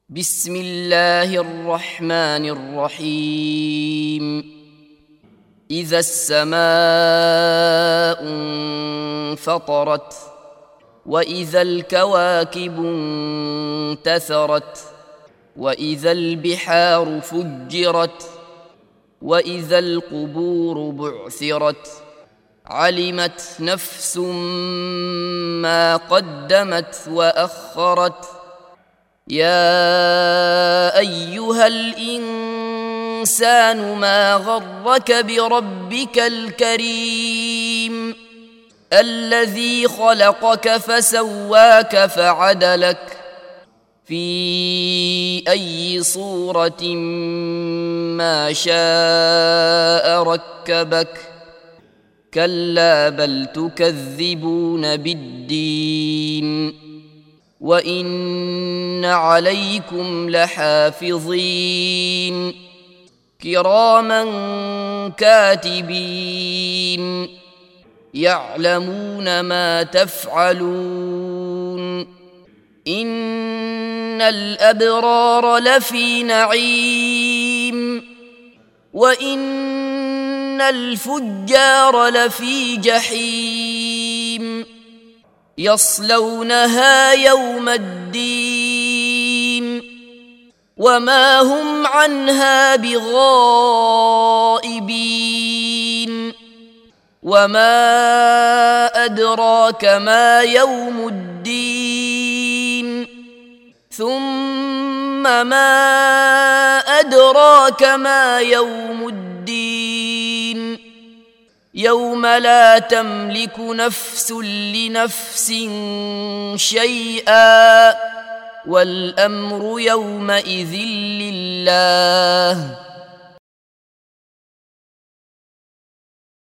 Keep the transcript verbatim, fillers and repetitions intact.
بسم الله الرحمن الرحيم. إذا السماء انفطرت وإذا الكواكب انتثرت وإذا البحار فجرت وإذا القبور بعثرت علمت نفس ما قدمت وأخرت. يا أيها الإنسان ما غرك بربك الكريم الذي خلقك فسواك فعدلك في أي صورة ما شاء ركبك. كلا بل تكذبون بالدين وإن عليكم لحافظين كراما كاتبين يعلمون ما تفعلون. إن الأبرار لفي نعيم وإن الفجار لفي جحيم يصلونها يوم الدين وما هم عنها بغائبين. وما أدراك ما يوم الدين ثم ما أدراك ما يوم الدين يوم لا تملك نفس لنفس شيئا والأمر يومئذ لله.